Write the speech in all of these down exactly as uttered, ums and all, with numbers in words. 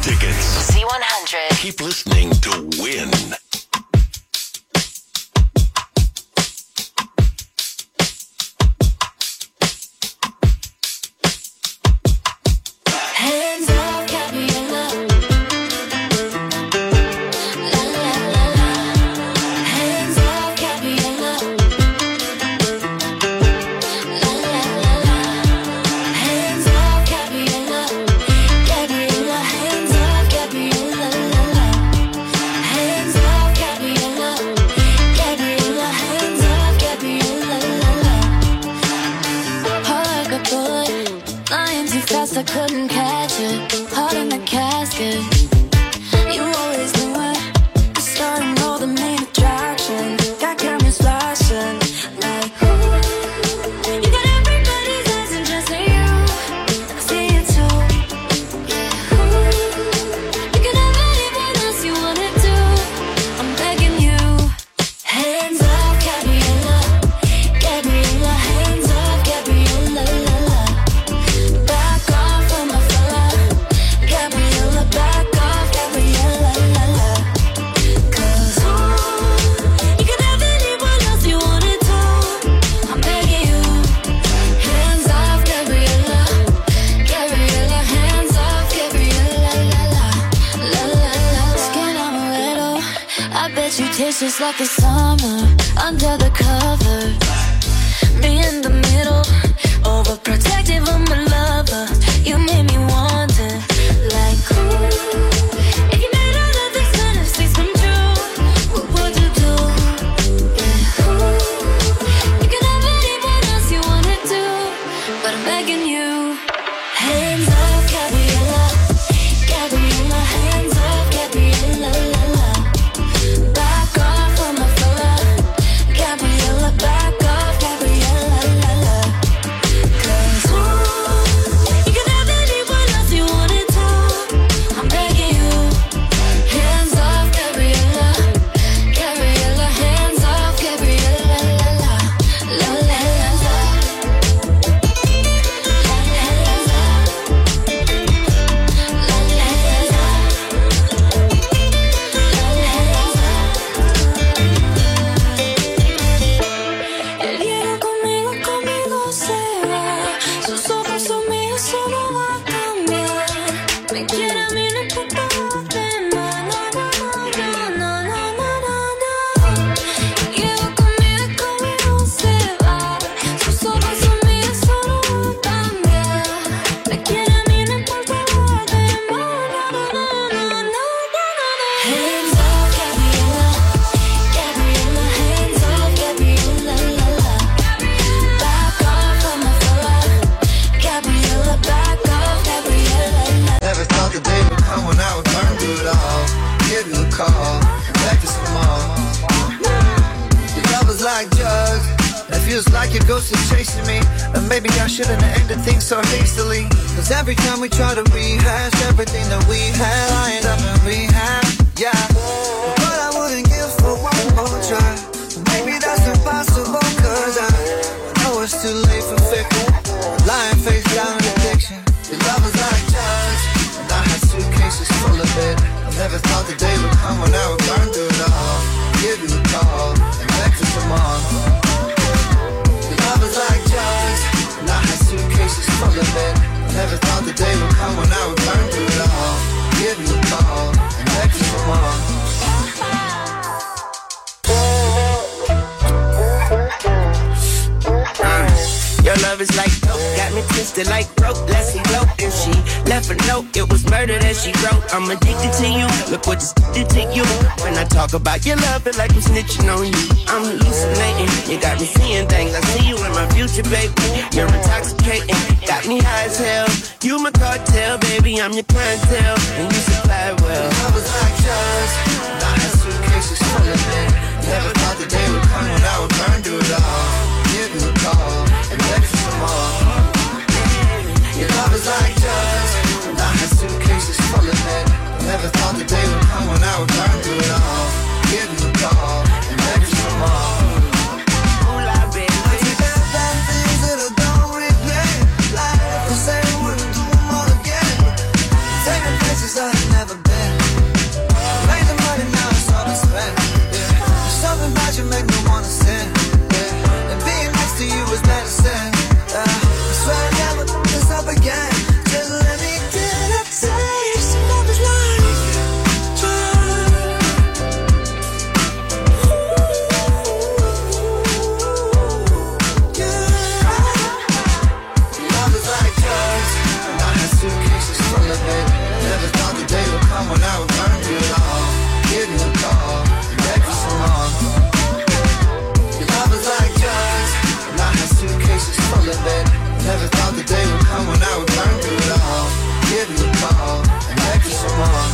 tickets. Z one hundred. Keep listening to win. Hands off, Gabriella. La la la la. Hands off, Gabriella. La la la la. Hands off, Gabriella. Gabriella, hands off, Gabriella. La la. Hands off, Gabriella. Gabriella, hands off, Gabriella. La la. Heart like a bullet, flying too fast, I couldn't catch it. Heart in the casket. You always knew it. The start and all the main attraction. Got cameras flashing like ooh. You got everybody's eyes and just you. I see it too. Yeah, ooh. You can have anyone else you wanna do. I'm begging you. Hands off, Gabriella. Gabriella, hands off, Gabriella. La la. Back off from my fella. Gabriella, back off, Gabriella. La la. 'Cause ooh, you can have anyone else you wanna do. I'm begging you. Hands off, Gabriella. Gabriella, hands off, Gabriella. La la. La la la. Skin amaretto. I bet you taste just like the summer under the covers. Me in the middle, overprotective of my lover. You made me wonder, like ooh, if you made all of these fantasies come true, what would you do? Yeah, ooh, you can have anyone else you wanna do, but I'm begging you. Hands off, Gabriella. Gabriella, hands off, Gabriella. La la. Back off from my fella. Gabriella, back off, Gabriella. La la. 'Cause ooh, you can have anyone else you wanna do. I'm begging you. Hands off, Gabriella. Gabriella, hands off, Gabriella. La la. La la la la. Hands off. La la la la. El hielo conmigo, conmigo se va. Sus ojos son míos, solo va a cambiar. Me quiere a mí, no importa los demás. No, no, no, no, no, no, no, no. El hielo conmigo, conmigo se va. Sus ojos son míos, solo va a cambiar. Me quiere a mí, no importa los demás. No, no, no, no, no, no, no. Hands off, Gabriella. Gabriella, hands off, Gabriella. La la. Back off from my fella. Gabriella, back off, Gabriella. La. Never thought the day would come when I would burn through it all. Give you a call, back to some more. Your love is like drugs. It feels like your ghost is chasing me. And maybe I shouldn't have ended things so hastily. Cause every time we try to rehash everything that we had, I end up in rehab, yeah. But I wouldn't give for one more try. Maybe that's impossible, cause I know it's too late for fickle. Lying face down in addiction. Your love is like drugs, and I had suitcases full of it. I never thought the day would come when I would burn through it all. Give you a call, and back to some more. Your love is like drugs, and I had suitcases full of it. I never thought the day would come when I would burn through it all. Give you a call, and back to some more. Your love is like dope, got me twisted like rope. Let's elope. And she left a note, it was murder that she wrote. I'm addicted to you, look what this did to you. When I talk about your love, feel like I'm snitching on you. I'm hallucinating, you got me seeing things. I see you in my future, baby. You're intoxicating, got me high as hell. You my cartel, baby, I'm your clientele, and you supply well. Your love is like drugs, and I had suitcases full of it. Never thought the day would come when I would burn through it all. Give you a call, and beg for some more. Your love is like drugs, and I had suitcases full of it. Never thought the day would come when I would burn through it all. Give you a call, and beg for some more. Life the same, wouldn't do them all again. Taking places I I've never been. Made the money, now it's all been spent. Yeah. There's something about you make me wanna sin. Yeah. And being next to you is medicine. Uh, I swear I never do this up again. Just let me get a taste of love is like. Love is like drugs, and I had suitcases full of it. Never thought the day would come when I would burn it all. Give you a call, and beg for some more. Your love is like drugs, and I had suitcases full of it. Never thought the day would come when I would burn through it all. Give you a call, and beg for some more.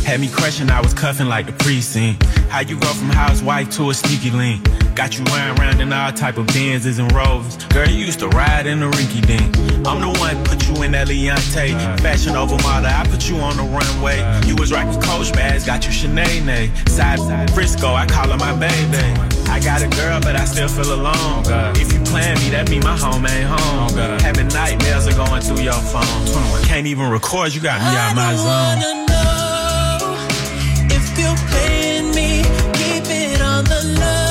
Had me crushing, I was cuffing like the precinct. How you go from housewife to a sneaky link? Got you riding around in all type of Benzes and Rovers. Girl, you used to ride in the rinky dink. I'm the one put you in that Leontay. Fashion over model, I put you on the runway. You was rocking Coach bags, got you Sinead. Side Frisco, I call her my baby. I got a girl, but I still feel alone. If you plan me, that mean my home ain't home. Having nightmares are going through your phone. Can't even record, you got me out my zone. I wanna know if you're playing me, keep it on the low.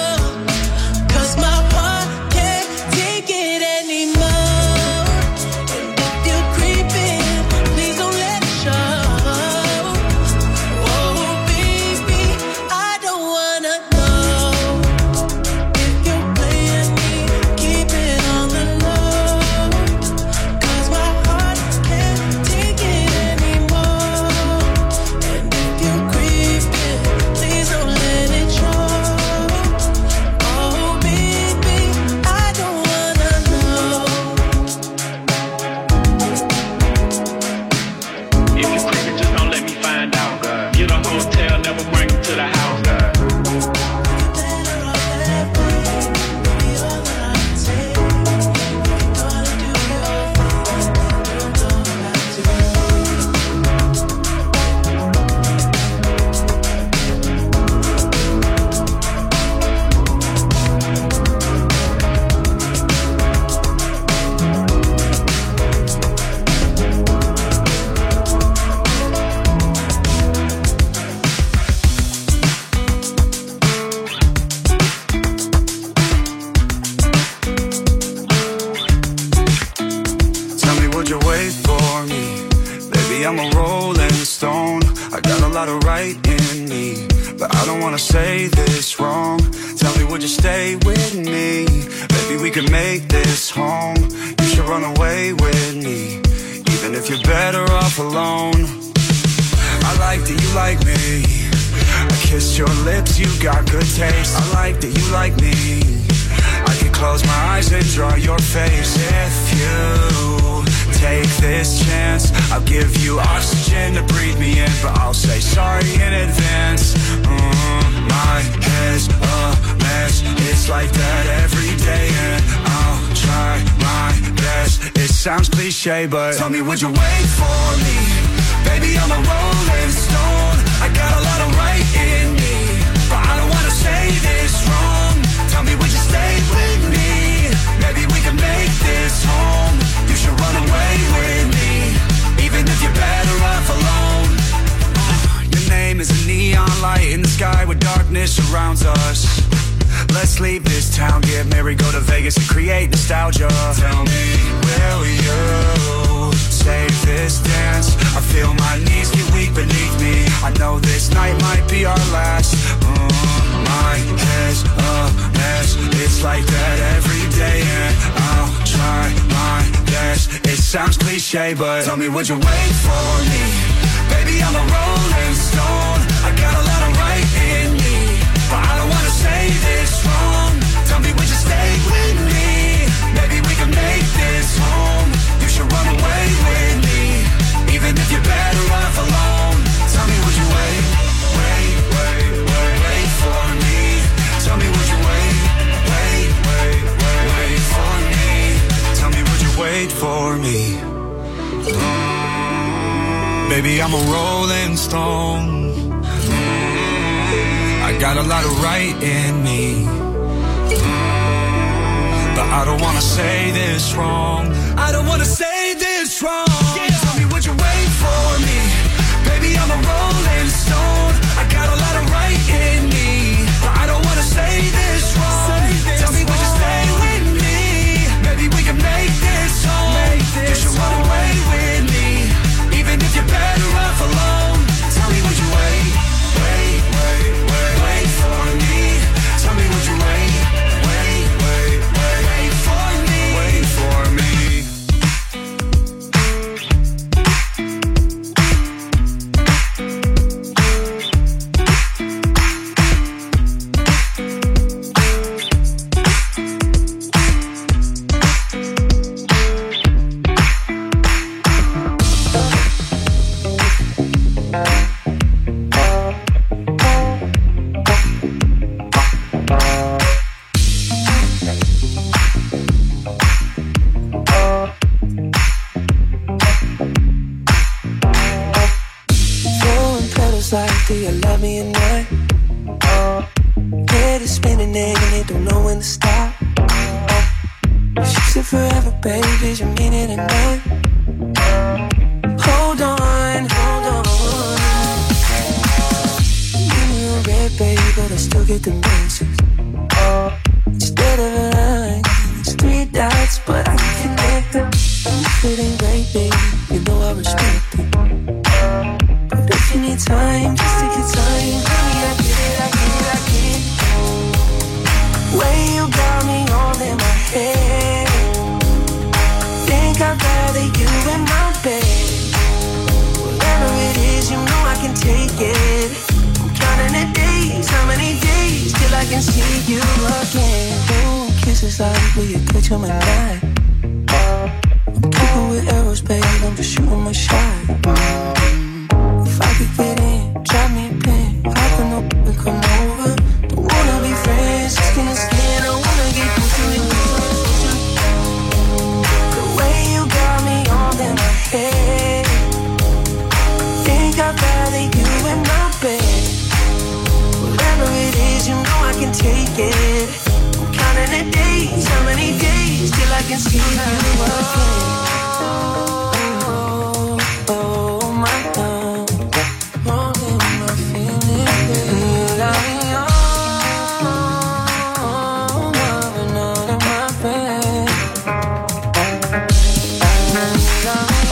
But tell me, would you wait for me? Baby, I'm a rolling stone. I got a lot of right in me, but I don't wanna say this wrong. Tell me, would you stay with me? Maybe we can make this home. You should run away with me, even if you're better off alone. Your name is a neon light in the sky where darkness surrounds us. Let's leave this town, get married, go to Vegas and create nostalgia. Tell me, will you save this dance? I feel my knees get weak beneath me. I know this night might be our last. Mm, my head's a mess. It's like that every day, and I'll try my best. It sounds cliche, but tell me, would you wait for me? Baby, I'm a rolling stone. I got a lot of right in me, but I don't wanna say this wrong. Tell me, would you stay with me? Maybe we can make this home. You should run away with me, even if you're better off alone. Tell me, would you wait, wait, wait, wait, wait for me? Tell me, would you wait, wait, wait, wait, wait for me? Tell me, would you wait for me? Mm, baby, I'm a rolling stone. I got a lot of right in me, mm, but I don't wanna say this wrong. I don't wanna say this wrong. Yeah. Tell me, would you wait for me? Baby, I'm a rolling stone. I got a lot of right in me, but I don't wanna say this wrong. Say this Tell me, would you stay with me? Maybe we can make this home. Make this you should run away with me, even if you're better off alone. Tell me, would you wait, wait, wait, wait, wait for me? Tell me, would you wait, wait, wait, wait, wait for me? Wait for me. Kisses like, do you love me or not? Head is spinning egg and they don't know when to stop. She said forever, baby, you mean it or not? Hold on, hold on. Give me a red, baby, but I still get the message. Instead of a line, it's three dots, but I can connect them. If it ain't right, baby, you know I respect it. But if you need time, just take your time. Honey, I get it, I get it, I get it. Way you got me all in my head. Think I'd rather you in my bed. Whatever it is, you know I can take it. I'm counting the days, how many days till I can see you again. Ooh, kisses like, will you catch them at night? I'm keeping with arrows, babe, I'm just shooting my shot. If I could get in, drop me a pin. I can open and come over. Don't wanna be friends, skin to skin. I wanna get close to you. The way you got me all in my head. Think I'd rather you in my bed. Whatever it is, you know I can take it. I'm counting the days, how many days till I can see you again. Oh, my God. More than my feelings. You got me all loving out of my bed. You got me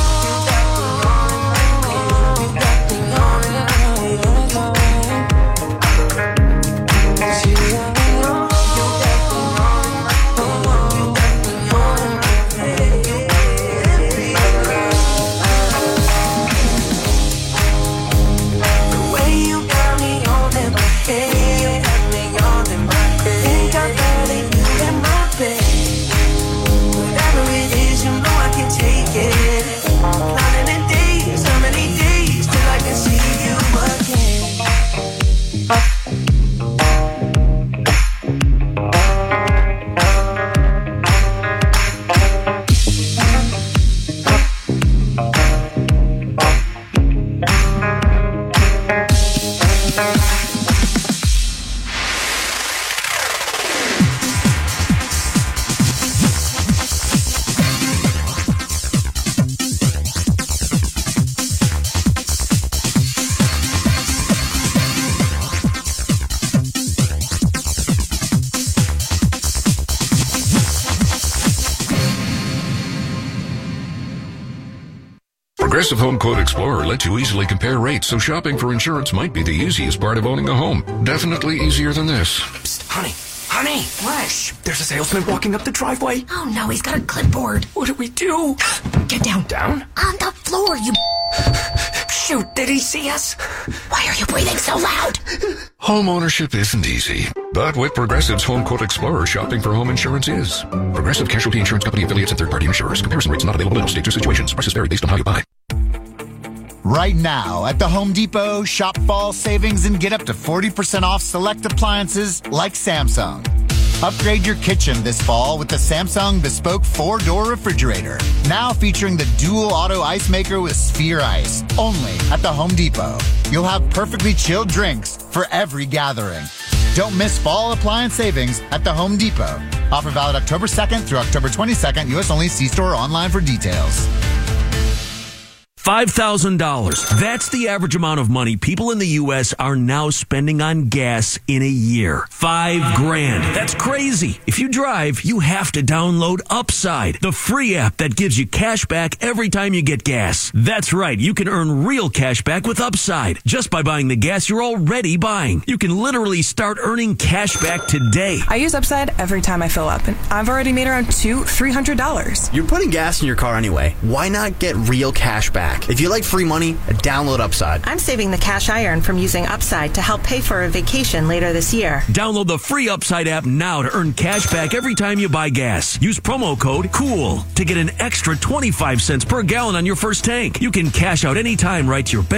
Progressive Home Quote Explorer lets you easily compare rates, so shopping for insurance might be the easiest part of owning a home. Definitely easier than this. Psst, honey, honey! What? Shh, there's a salesman walking up the driveway. Oh no, he's got a clipboard. What do we do? Get down. Down? On the floor, you... Shoot, did he see us? Why are you breathing so loud? Home ownership isn't easy, but with Progressive's Home Quote Explorer, shopping for home insurance is. Progressive Casualty Insurance Company affiliates and third-party insurers. Comparison rates not available in all states or situations. Prices vary based on how you buy. Right now at the Home Depot, shop fall savings and get up to forty percent off select appliances like Samsung. Upgrade your kitchen this fall with the Samsung Bespoke four-door refrigerator. Now featuring the dual auto ice maker with Sphere Ice. Only at the Home Depot. You'll have perfectly chilled drinks for every gathering. Don't miss fall appliance savings at the Home Depot. Offer valid October second through October twenty-second. U S only. See store or online for details. five thousand dollars. That's the average amount of money people in the U S are now spending on gas in a year. Five grand. That's crazy. If you drive, you have to download Upside, the free app that gives you cash back every time you get gas. That's right. You can earn real cash back with Upside just by buying the gas you're already buying. You can literally start earning cash back today. I use Upside every time I fill up, and I've already made around two, three hundred dollars. You're putting gas in your car anyway. Why not get real cash back? If you like free money, download Upside. I'm saving the cash I earn from using Upside to help pay for a vacation later this year. Download the free Upside app now to earn cash back every time you buy gas. Use promo code COOL to get an extra twenty-five cents per gallon on your first tank. You can cash out anytime right to your bank